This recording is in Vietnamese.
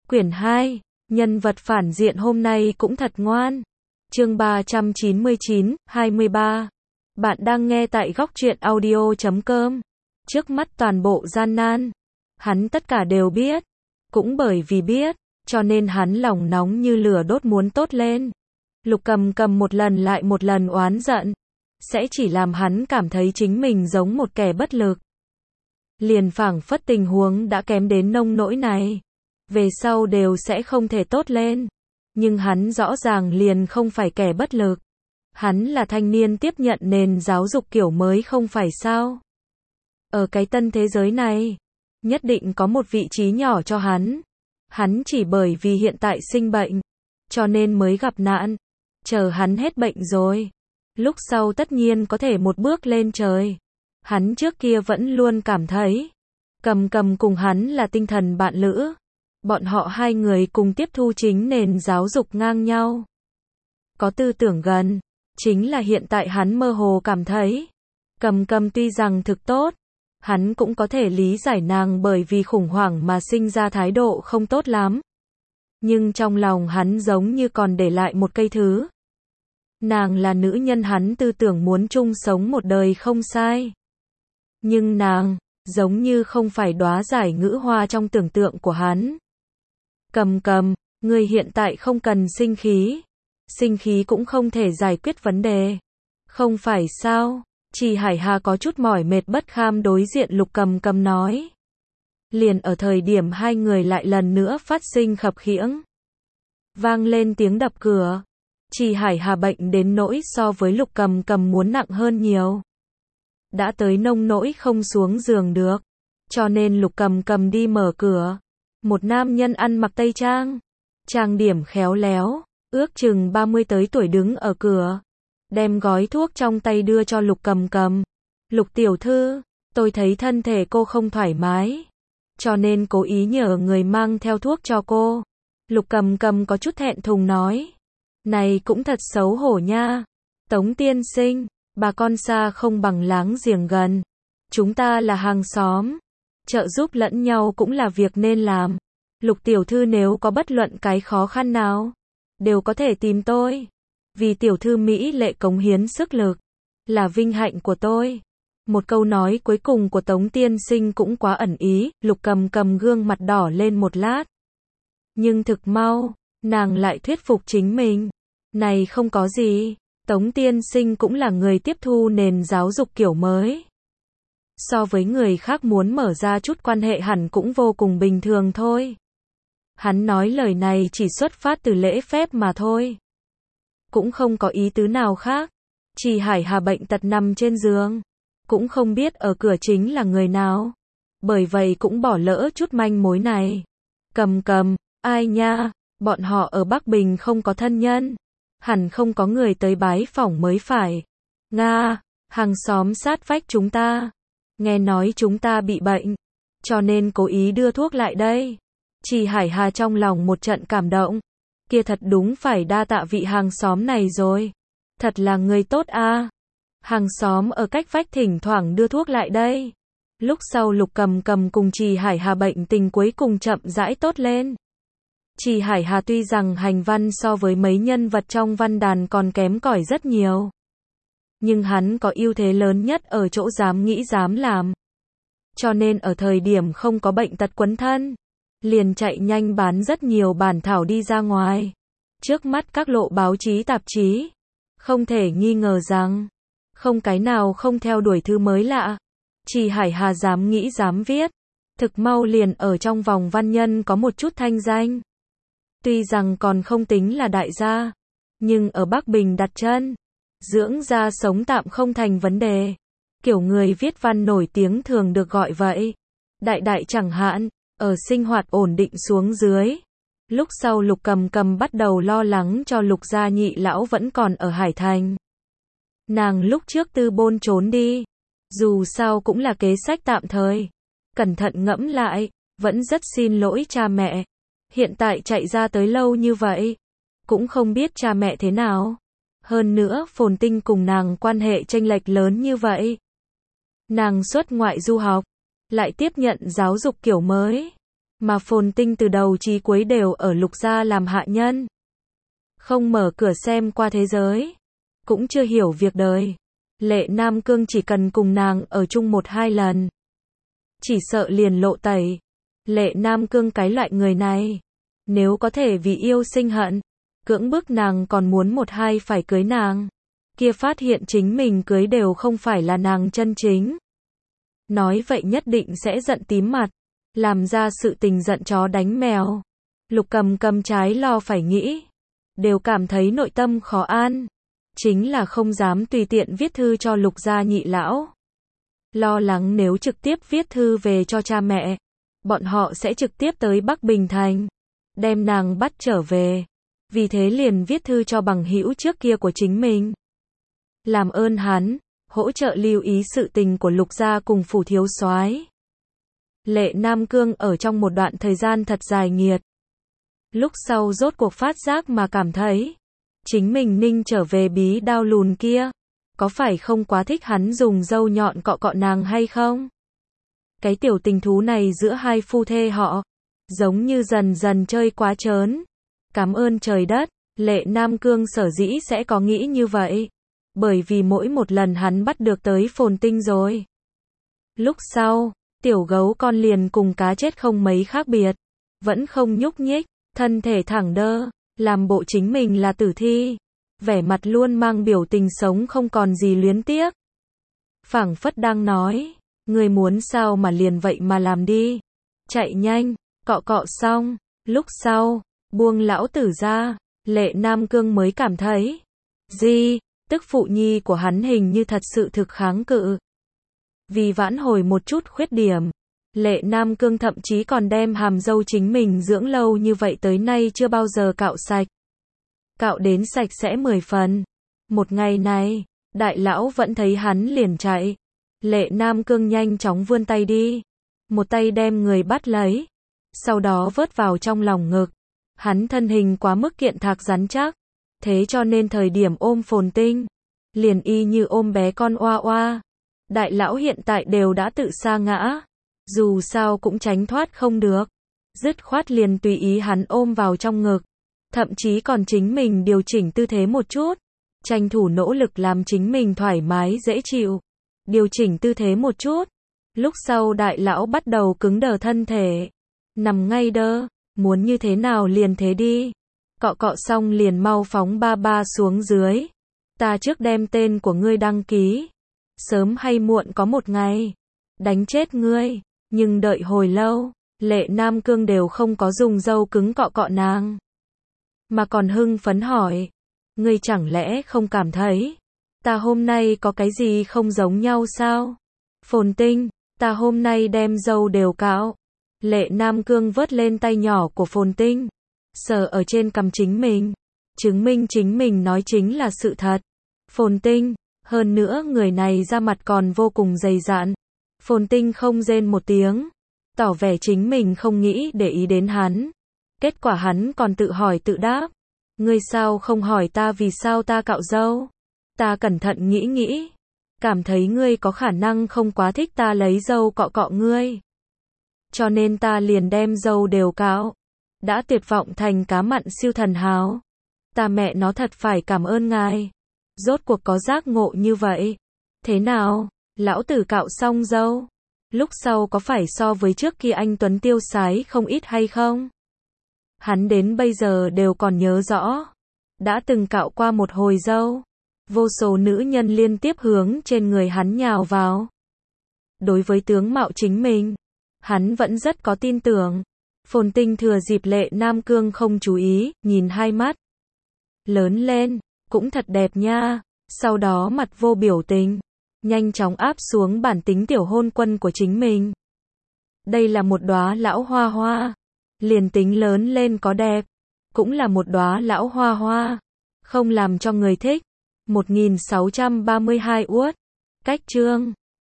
Quyển 2, nhân vật phản diện hôm nay cũng thật ngoan. Chương 399, 23. Bạn đang nghe tại góc truyện audio.com. Trước mắt toàn bộ gian nan, hắn tất cả đều biết. Cũng bởi vì biết, cho nên hắn lòng nóng như lửa đốt muốn tốt lên. Lục Cầm Cầm một lần lại một lần oán giận, sẽ chỉ làm hắn cảm thấy chính mình giống một kẻ bất lực. Liền phảng phất tình huống đã kém đến nông nỗi này, về sau đều sẽ không thể tốt lên. Nhưng hắn rõ ràng liền không phải kẻ bất lực. Hắn là thanh niên tiếp nhận nền giáo dục kiểu mới không phải sao? Ở cái tân thế giới này, nhất định có một vị trí nhỏ cho hắn. Hắn chỉ bởi vì hiện tại sinh bệnh, cho nên mới gặp nạn. Chờ hắn hết bệnh rồi, lúc sau tất nhiên có thể một bước lên trời. Hắn trước kia vẫn luôn cảm thấy, Cầm Cầm cùng hắn là tinh thần bạn lữ. Bọn họ hai người cùng tiếp thu chính nền giáo dục ngang nhau. Có tư tưởng gần, chính là hiện tại hắn mơ hồ cảm thấy, Cầm Cầm tuy rằng thực tốt, hắn cũng có thể lý giải nàng bởi vì khủng hoảng mà sinh ra thái độ không tốt lắm. Nhưng trong lòng hắn giống như còn để lại một cây thứ. Nàng là nữ nhân hắn tư tưởng muốn chung sống một đời không sai. Nhưng nàng, giống như không phải đóa giải ngữ hoa trong tưởng tượng của hắn. Cầm Cầm, ngươi hiện tại không cần sinh khí. Sinh khí cũng không thể giải quyết vấn đề. Không phải sao? Trì Hải Hà có chút mỏi mệt bất kham đối diện Lục Cầm Cầm nói. Liền ở thời điểm hai người lại lần nữa phát sinh khập khiễng. Vang lên tiếng đập cửa. Trì Hải Hà bệnh đến nỗi so với Lục Cầm Cầm muốn nặng hơn nhiều. Đã tới nông nỗi không xuống giường được. Cho nên Lục Cầm Cầm đi mở cửa. Một nam nhân ăn mặc tây trang, trang điểm khéo léo, ước chừng 30 tới tuổi đứng ở cửa, đem gói thuốc trong tay đưa cho Lục Cầm Cầm. Lục tiểu thư, tôi thấy thân thể cô không thoải mái, cho nên cố ý nhờ người mang theo thuốc cho cô. Lục Cầm Cầm có chút thẹn thùng nói. Này cũng thật xấu hổ nha. Tống tiên sinh, bà con xa không bằng láng giềng gần. Chúng ta là hàng xóm. Trợ giúp lẫn nhau cũng là việc nên làm. Lục tiểu thư nếu có bất luận cái khó khăn nào, đều có thể tìm tôi. Vì tiểu thư mỹ lệ cống hiến sức lực, là vinh hạnh của tôi. Một câu nói cuối cùng của Tống tiên sinh cũng quá ẩn ý, Lục Cầm Cầm gương mặt đỏ lên một lát. Nhưng thực mau, nàng lại thuyết phục chính mình. Này không có gì, Tống tiên sinh cũng là người tiếp thu nền giáo dục kiểu mới. So với người khác muốn mở ra chút quan hệ hẳn cũng vô cùng bình thường thôi. Hắn nói lời này chỉ xuất phát từ lễ phép mà thôi. Cũng không có ý tứ nào khác. Trì Hải Hà bệnh tật nằm trên giường. Cũng không biết ở cửa chính là người nào. Bởi vậy cũng bỏ lỡ chút manh mối này. Cầm Cầm, ai nha, bọn họ ở Bắc Bình không có thân nhân. Hẳn không có người tới bái phỏng mới phải. Nga, hàng xóm sát vách chúng ta. Nghe nói chúng ta bị bệnh, cho nên cố ý đưa thuốc lại đây. Trì Hải Hà trong lòng một trận cảm động. Kia thật đúng phải đa tạ vị hàng xóm này rồi. Thật là người tốt a. Hàng xóm ở cách vách thỉnh thoảng đưa thuốc lại đây. Lúc sau Lục Cầm Cầm cùng Trì Hải Hà bệnh tình cuối cùng chậm rãi tốt lên. Trì Hải Hà tuy rằng hành văn so với mấy nhân vật trong văn đàn còn kém cỏi rất nhiều. Nhưng hắn có ưu thế lớn nhất ở chỗ dám nghĩ dám làm. Cho nên ở thời điểm không có bệnh tật quấn thân, liền chạy nhanh bán rất nhiều bản thảo đi ra ngoài. Trước mắt các lộ báo chí tạp chí, không thể nghi ngờ rằng, không cái nào không theo đuổi thứ mới lạ. Trì Hải Hà dám nghĩ dám viết, thực mau liền ở trong vòng văn nhân có một chút thanh danh. Tuy rằng còn không tính là đại gia, nhưng ở Bắc Bình đặt chân, dưỡng ra sống tạm không thành vấn đề. Kiểu người viết văn nổi tiếng thường được gọi vậy. Đại đại chẳng hạn, ở sinh hoạt ổn định xuống dưới. Lúc sau Lục Cầm Cầm bắt đầu lo lắng cho Lục gia nhị lão vẫn còn ở Hải Thành. Nàng lúc trước tư bôn trốn đi. Dù sao cũng là kế sách tạm thời. Cẩn thận ngẫm lại, vẫn rất xin lỗi cha mẹ. Hiện tại chạy ra tới lâu như vậy, cũng không biết cha mẹ thế nào. Hơn nữa Phồn Tinh cùng nàng quan hệ chênh lệch lớn như vậy. Nàng xuất ngoại du học, lại tiếp nhận giáo dục kiểu mới. Mà Phồn Tinh từ đầu chí cuối đều ở Lục gia làm hạ nhân. Không mở cửa xem qua thế giới. Cũng chưa hiểu việc đời. Lệ Nam Cương chỉ cần cùng nàng ở chung 1-2 lần. Chỉ sợ liền lộ tẩy. Lệ Nam Cương cái loại người này. Nếu có thể vì yêu sinh hận. Cưỡng bức nàng còn muốn 1-2 phải cưới nàng. Kia phát hiện chính mình cưới đều không phải là nàng chân chính. Nói vậy nhất định sẽ giận tím mặt. Làm ra sự tình giận chó đánh mèo. Lục Cầm cầm trái lo phải nghĩ. Đều cảm thấy nội tâm khó an. Chính là không dám tùy tiện viết thư cho Lục gia nhị lão. Lo lắng nếu trực tiếp viết thư về cho cha mẹ. Bọn họ sẽ trực tiếp tới Bắc Bình Thành. Đem nàng bắt trở về. Vì thế liền viết thư cho bằng hữu trước kia của chính mình. Làm ơn hắn, hỗ trợ lưu ý sự tình của Lục gia cùng Phủ thiếu soái. Lệ Nam Cương ở trong một đoạn thời gian thật dài nghiệt. Lúc sau rốt cuộc phát giác mà cảm thấy. Chính mình ninh trở về bí đao lùn kia. Có phải không quá thích hắn dùng dâu nhọn cọ cọ nàng hay không? Cái tiểu tình thú này giữa hai phu thê họ. Giống như dần dần chơi quá trớn. Cảm ơn trời đất, Lệ Nam Cương sở dĩ sẽ có nghĩ như vậy. Bởi vì mỗi một lần hắn bắt được tới Phồn Tinh rồi. Lúc sau, tiểu gấu con liền cùng cá chết không mấy khác biệt. Vẫn không nhúc nhích, thân thể thẳng đơ, làm bộ chính mình là tử thi. Vẻ mặt luôn mang biểu tình sống không còn gì luyến tiếc. Phảng phất đang nói, người muốn sao mà liền vậy mà làm đi. Chạy nhanh, cọ cọ xong, lúc sau, buông lão tử ra, Lệ Nam Cương mới cảm thấy. Tức phụ nhi của hắn hình như thật sự thực kháng cự. Vì vãn hồi một chút khuyết điểm, Lệ Nam Cương thậm chí còn đem hàm râu chính mình dưỡng lâu như vậy tới nay chưa bao giờ cạo sạch. Cạo đến sạch sẽ 10 phần. Một ngày này, đại lão vẫn thấy hắn liền chạy. Lệ Nam Cương nhanh chóng vươn tay đi. Một tay đem người bắt lấy. Sau đó vớt vào trong lòng ngực. Hắn thân hình quá mức kiện thạc rắn chắc. Thế cho nên thời điểm ôm Phồn Tinh. Liền y như ôm bé con oa oa. Đại lão hiện tại đều đã tự sa ngã. Dù sao cũng tránh thoát không được. Dứt khoát liền tùy ý hắn ôm vào trong ngực. Thậm chí còn chính mình điều chỉnh tư thế một chút. Tranh thủ nỗ lực làm chính mình thoải mái dễ chịu. Điều chỉnh tư thế một chút. Lúc sau đại lão bắt đầu cứng đờ thân thể. Nằm ngay đơ. Muốn như thế nào liền thế đi. Cọ cọ xong liền mau phóng ba ba xuống dưới. Ta trước đem tên của ngươi đăng ký. Sớm hay muộn có một ngày. Đánh chết ngươi. Nhưng đợi hồi lâu. Lệ Nam Cương đều không có dùng dâu cứng cọ cọ nàng. Mà còn hưng phấn hỏi. Ngươi chẳng lẽ không cảm thấy. Ta hôm nay có cái gì không giống nhau sao? Phồn Tinh. Ta hôm nay đem dâu đều cạo. Lệ Nam Cương vớt lên tay nhỏ của Phồn Tinh. Sờ ở trên cằm chính mình. Chứng minh chính mình nói chính là sự thật. Phồn Tinh. Hơn nữa người này ra mặt còn vô cùng dày dạn. Phồn Tinh không rên một tiếng. Tỏ vẻ chính mình không nghĩ để ý đến hắn. Kết quả hắn còn tự hỏi tự đáp. Ngươi sao không hỏi ta vì sao ta cạo râu? Ta cẩn thận nghĩ. Cảm thấy ngươi có khả năng không quá thích ta lấy râu cọ cọ ngươi. Cho nên ta liền đem râu đều cạo. Đã tuyệt vọng thành cá mặn siêu thần hào. Ta mẹ nó thật phải cảm ơn ngài. Rốt cuộc có giác ngộ như vậy. Thế nào, lão tử cạo xong râu. Lúc sau có phải so với trước kia anh Tuấn tiêu sái không ít hay không? Hắn đến bây giờ đều còn nhớ rõ. Đã từng cạo qua một hồi râu. Vô số nữ nhân liên tiếp hướng trên người hắn nhào vào. Đối với tướng mạo chính mình, hắn vẫn rất có tin tưởng. Phồn Tinh thừa dịp Lệ Nam Cương không chú ý, nhìn hai mắt. Lớn lên, cũng thật đẹp nha. Sau đó mặt vô biểu tình. Nhanh chóng áp xuống bản tính tiểu hôn quân của chính mình. Đây là một đóa lão hoa hoa. Liền tính lớn lên có đẹp. Cũng là một đóa lão hoa hoa. Không làm cho người thích. 1632 uất. Cách chương